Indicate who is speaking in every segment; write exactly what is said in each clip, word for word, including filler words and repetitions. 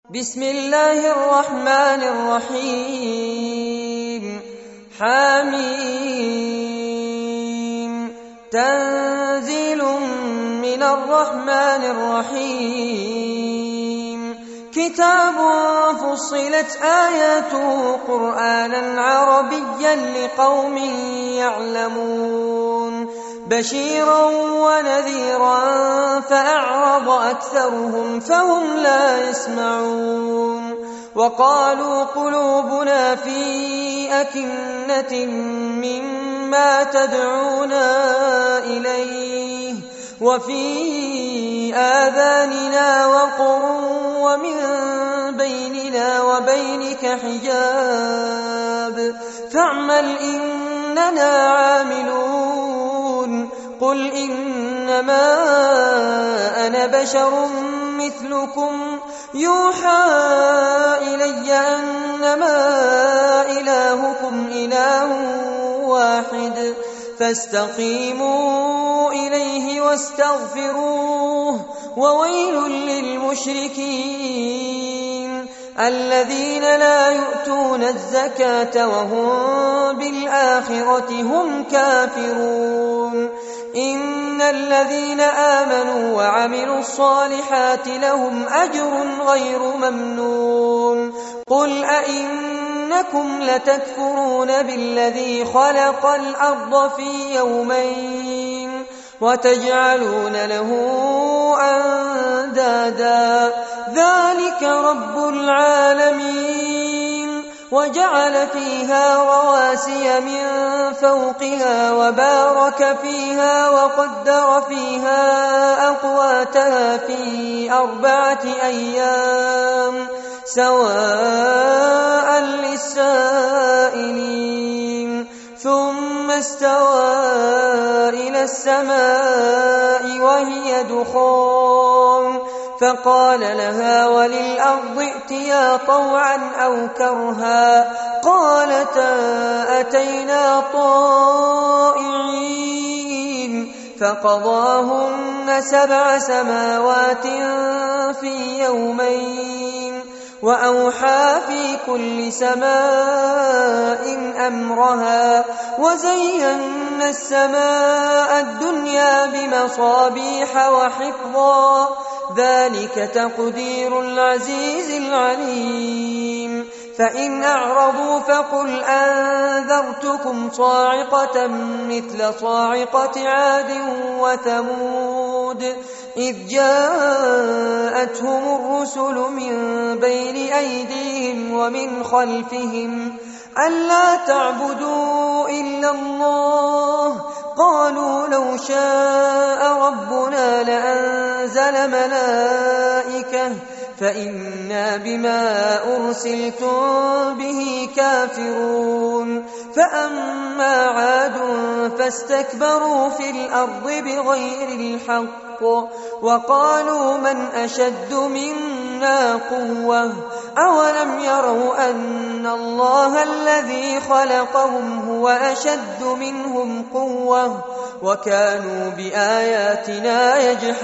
Speaker 1: بسم الله الرحمن الرحيم حميم تنزيل من الرحمن الرحيم كتاب فصلت آياته قرآنا عربيا لقوم يعلمون بشيرا ونذيرا فأعرض أكثرهم فهم لا يسمعون وقالوا قلوبنا في أكنة مما تدعونا إليه وفي آذاننا وقر ومن بيننا وبينك حجاب فاعمل إننا عاملون قل إنما أنا بشر مثلكم يوحى إلي أنما إلهكم إله واحد فاستقيموا إليه واستغفروه وويل للمشركين الذين لا يؤتون الزكاة وهم بالآخرة هم كافرون إن الذين آمنوا وعملوا الصالحات لهم أجر غير ممنون قل أئنكم لتكفرون بالذي خلق الأرض في يومين وتجعلون له أندادا ذلك رب العالمين وجعل فيها رواسي من فوقها وبارك فيها وقدر فيها أقواتها في أربعة أيام سواء للسائلين ثم استوى إلى السماء وهي دخان فقال لها وللأرض ائتيا طوعا أو كرها قالتا أتينا طائعين فقضاهن سبع سماوات في يومين وأوحى في كل سماء أمرها وزينا السماء الدنيا بمصابيح وحفظا ذلك تقدير العزيز العليم فإن أعرضوا فقل أنذرتكم صاعقة مثل صاعقة عاد وثمود إذ جاءتهم الرسل من بين أيديهم ومن خلفهم ألا تعبدوا إلا الله قالوا لو شاء ربنا لأنزل ملائكة فإنا بما أرسلتم به كافرون فأما عاد فاستكبروا في الأرض بغير الحق وقالوا من أشد منا قوة أولم يروا أن الله الذي خلقهم هو أشد منهم قوة وكانوا بآياتنا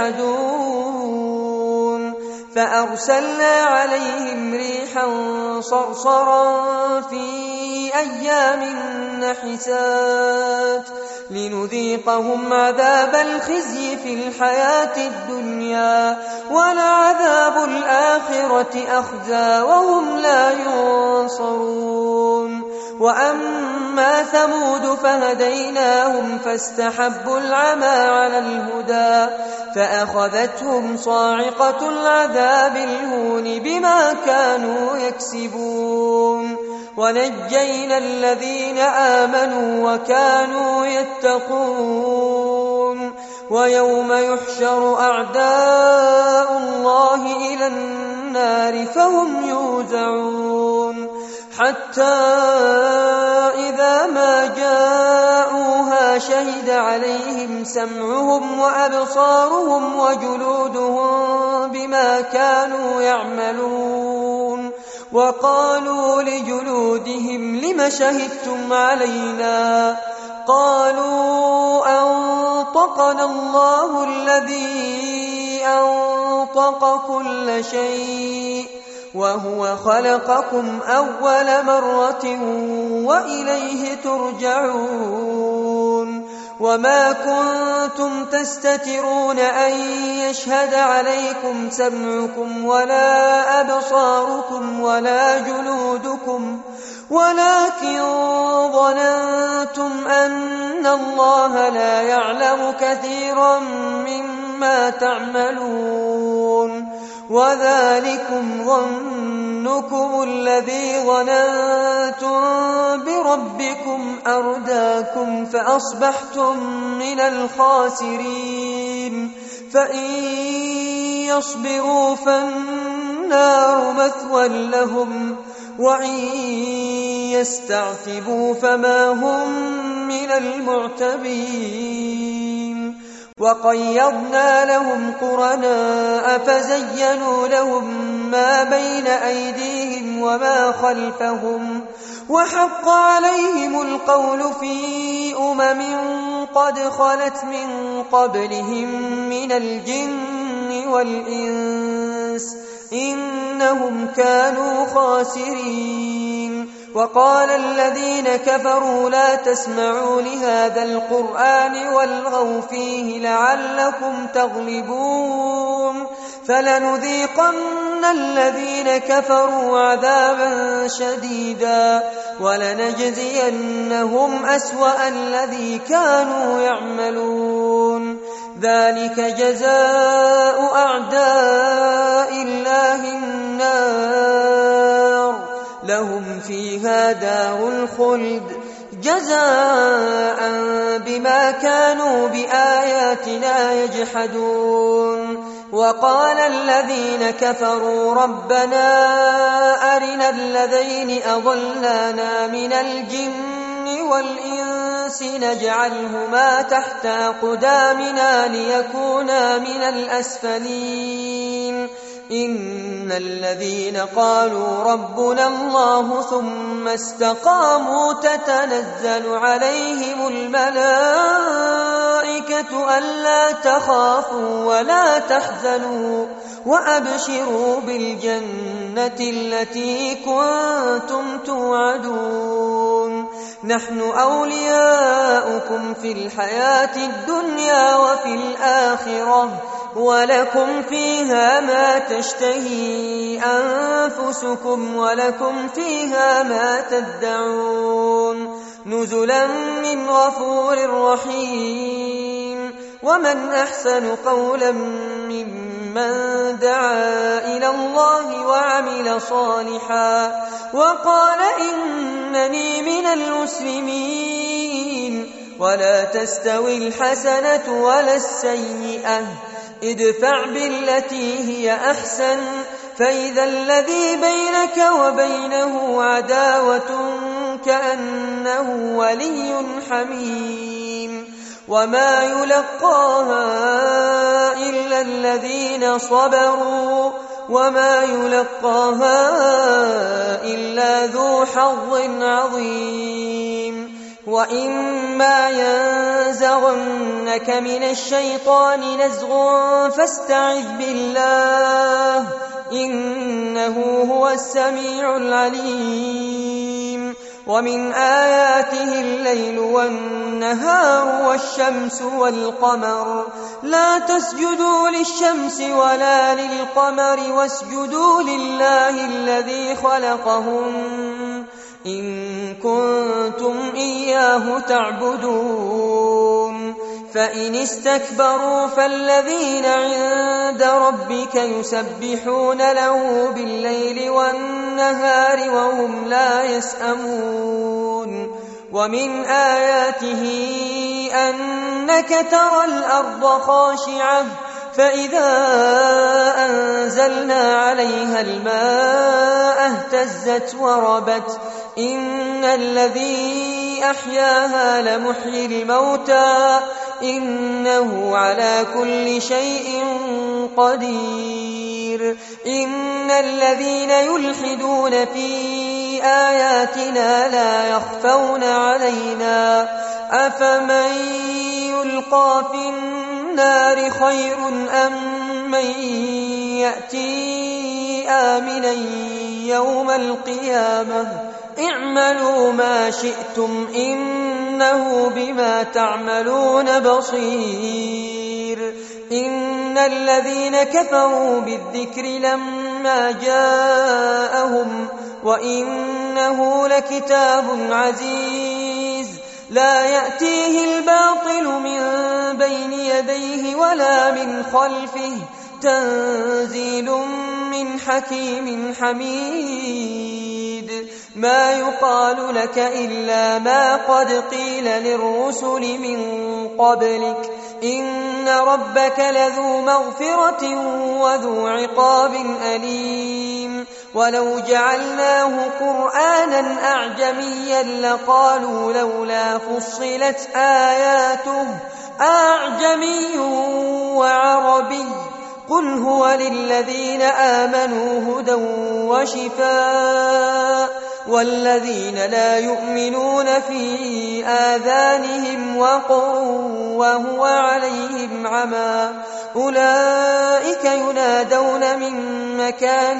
Speaker 1: يجحدون فأرسلنا عليهم ريحا صرصرا في أيام نحسات لنذيقهم عذاب الخزي في الحياة الدنيا ولعذاب الآخرة أخزى وهم لا ينصرون وأما ثمود فهديناهم فاستحبوا العمى على الهدى فأخذتهم صاعقة العذاب الهون بما كانوا يكسبون ونجينا الذين آمنوا وكانوا يتقون ويوم يحشر أعداء الله إلى النار فهم يوزعون حتى إذا ما جاءوها شهد عليهم سمعهم وأبصارهم وجلودهم بما كانوا يعملون وقالوا لجلودهم لم شهدتم علينا قالوا أنطقنا الله الذي أنطق كل شيء وهو خلقكم أول مرة وإليه ترجعون وما كنتم تستترون أن يشهد عليكم سمعكم ولا أبصاركم ولا جلودكم ولكن ظننتم أن الله لا يعلم كثيرا مما تعملون وذلكم ظنكم الذي ظننتم بربكم أرداكم فأصبحتم من الخاسرين فإن يصبروا فالنار مثوى لهم وإن يستعتبوا فما هم من المعتبين وقيضنا لهم قرناء فزينوا لهم ما بين أيديهم وما خلفهم وحق عليهم القول في أمم قد خلت من قبلهم من الجن والإنس إنهم كانوا خاسرين وقال الذين كفروا لا تسمعوا لهذا القرآن والغوا فيه لعلكم تغلبون فلنذيقن الذين كفروا عذابا شديدا ولنجزينهم أسوأ الذي كانوا يعملون ذلك جزاء أعداء الله النار لهم فيها دار الخلد جزاء بما كانوا بآياتنا يجحدون وقال الذين كفروا ربنا أرنا الذين أضلانا من الجن والإنس نجعلهما تحت أقدامنا ليكونا من الأسفلين إن الذين قالوا ربنا الله ثم استقاموا تتنزل عليهم الملائكة ألا تخافوا ولا تحزنوا وأبشروا بالجنة التي كنتم توعدون نحن أولياؤكم في الحياة الدنيا وفي الآخرة ولكم فيها ما تشتهي أنفسكم ولكم فيها ما تدعون نزلا من غفور رحيم ومن أحسن قولا ممن دعا إلى الله وعمل صالحا وقال إنني من المسلمين ولا تستوي الحسنة ولا السيئة ادفع بالتي هي أحسن فإذا الذي بينك وبينه عداوة كأنه ولي حميم وما يلقاها إلا الذين صبروا وما يلقاها إلا ذو حظ عظيم وإما ينزغنك من الشيطان نزغ فاستعذ بالله إنه هو السميع العليم ومن آياته الليل والنهار والشمس والقمر لا تسجدوا للشمس ولا للقمر واسجدوا لله الذي خلقهم إن كنتم إياه تعبدون فإن استكبروا فالذين عند ربك يسبحون له بالليل والنهار وهم لا يسأمون ومن آياته أنك ترى الأرض خاشعة فإذا أنزلنا عليها الماء اهتزت وربت إن الذي أحياها لمحيي الموتى إنه على كل شيء قدير إن الذين يلحدون في آياتنا لا يخفون علينا أفمن يلقى في النار خير أم من يأتي آمنا يوم القيامة اعملوا ما شئتم إنه بما تعملون بصير. إن الذين كفروا بالذكر لما جاءهم وإنه لكتاب عزيز لا يأتيه الباطل من بين يديه ولا من خلفه تنزيل من حكيم حميد. ما يقال لك إلا ما قد قيل للرسل من قبلك إن ربك لذو مغفرة وذو عقاب أليم. ولو جعلناه قرآنا أعجميا لقالوا لولا فصلت آياته أعجمي وعربي قل هو للذين آمنوا هدى وشفاء والذين لا يؤمنون في آذانهم وقر وهو عليهم عمى أولئك ينادون من مكان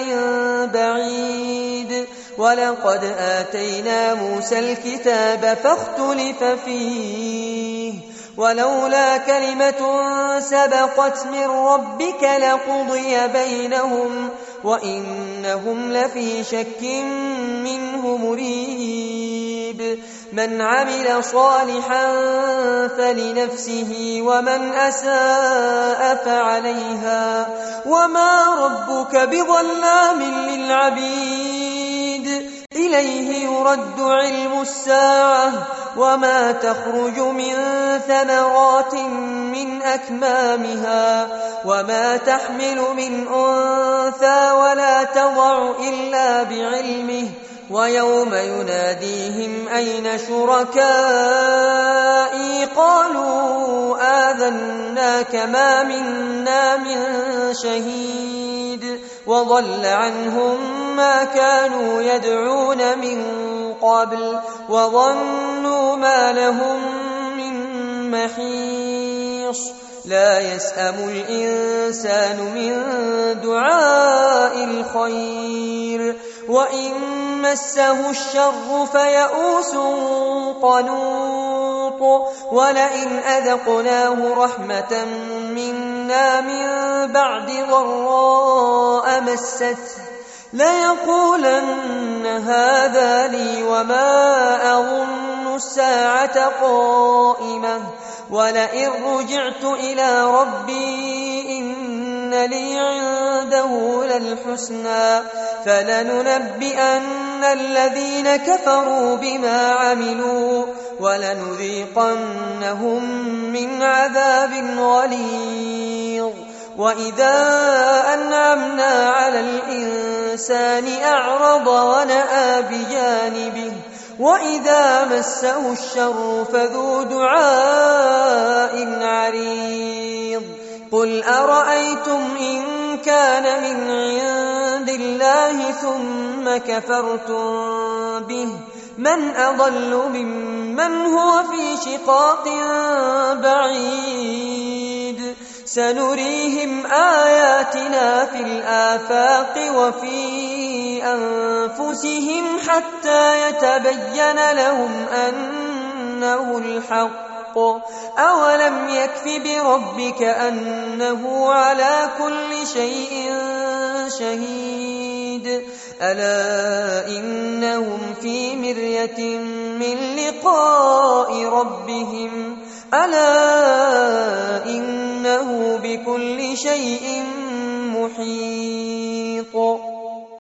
Speaker 1: بعيد. ولقد آتينا موسى الكتاب فاختلف فيه ولولا كلمة سبقت من ربك لقضي بينهم وإنهم لفي شك منه مريب. من عمل صالحا فلنفسه ومن أساء فعليها وما ربك بظلام للعبيد. إليه يرد علم الساعة وما تخرج من ثمرات من أكمامها وما تحمل من أنثى ولا تضع إلا بعلمه ويوم يناديهم أين شركائي قالوا آذناك ما منا من شهيد وضل عنهم ما كانوا يدعون من قبل وظنوا ما لهم من محيص. لا يسأم الإنسان من دعاء الخير وإن مسه الشر فيئوس قنوط. ولئن أذقناه رحمة منا من بعد ضراء مسته ليقولن هذا لي وما أظن الساعة قائمة ولئن رجعت إلى ربي إن لي عنده للحسنى فلننبئن الذين كفروا بما عملوا ولنذيقنهم من عذاب غليظ. وإذا أنعمنا على الإنسان أعرض ونأى بجانبه وإذا مسه الشر فذو دعاء عريض. قل أرأيتم إن كان من عند الله ثم كفرتم به من أضل ممن هو في شقاق بعيد. سنريهم آياتنا في الآفاق وفي أنفسهم حتى يتبين لهم أنه الحق. أولم يكف بربك أنه على كل شيء شهيد. ألا إنهم في مرية من لقاء ربهم ألا إنه بكل شيء محيط.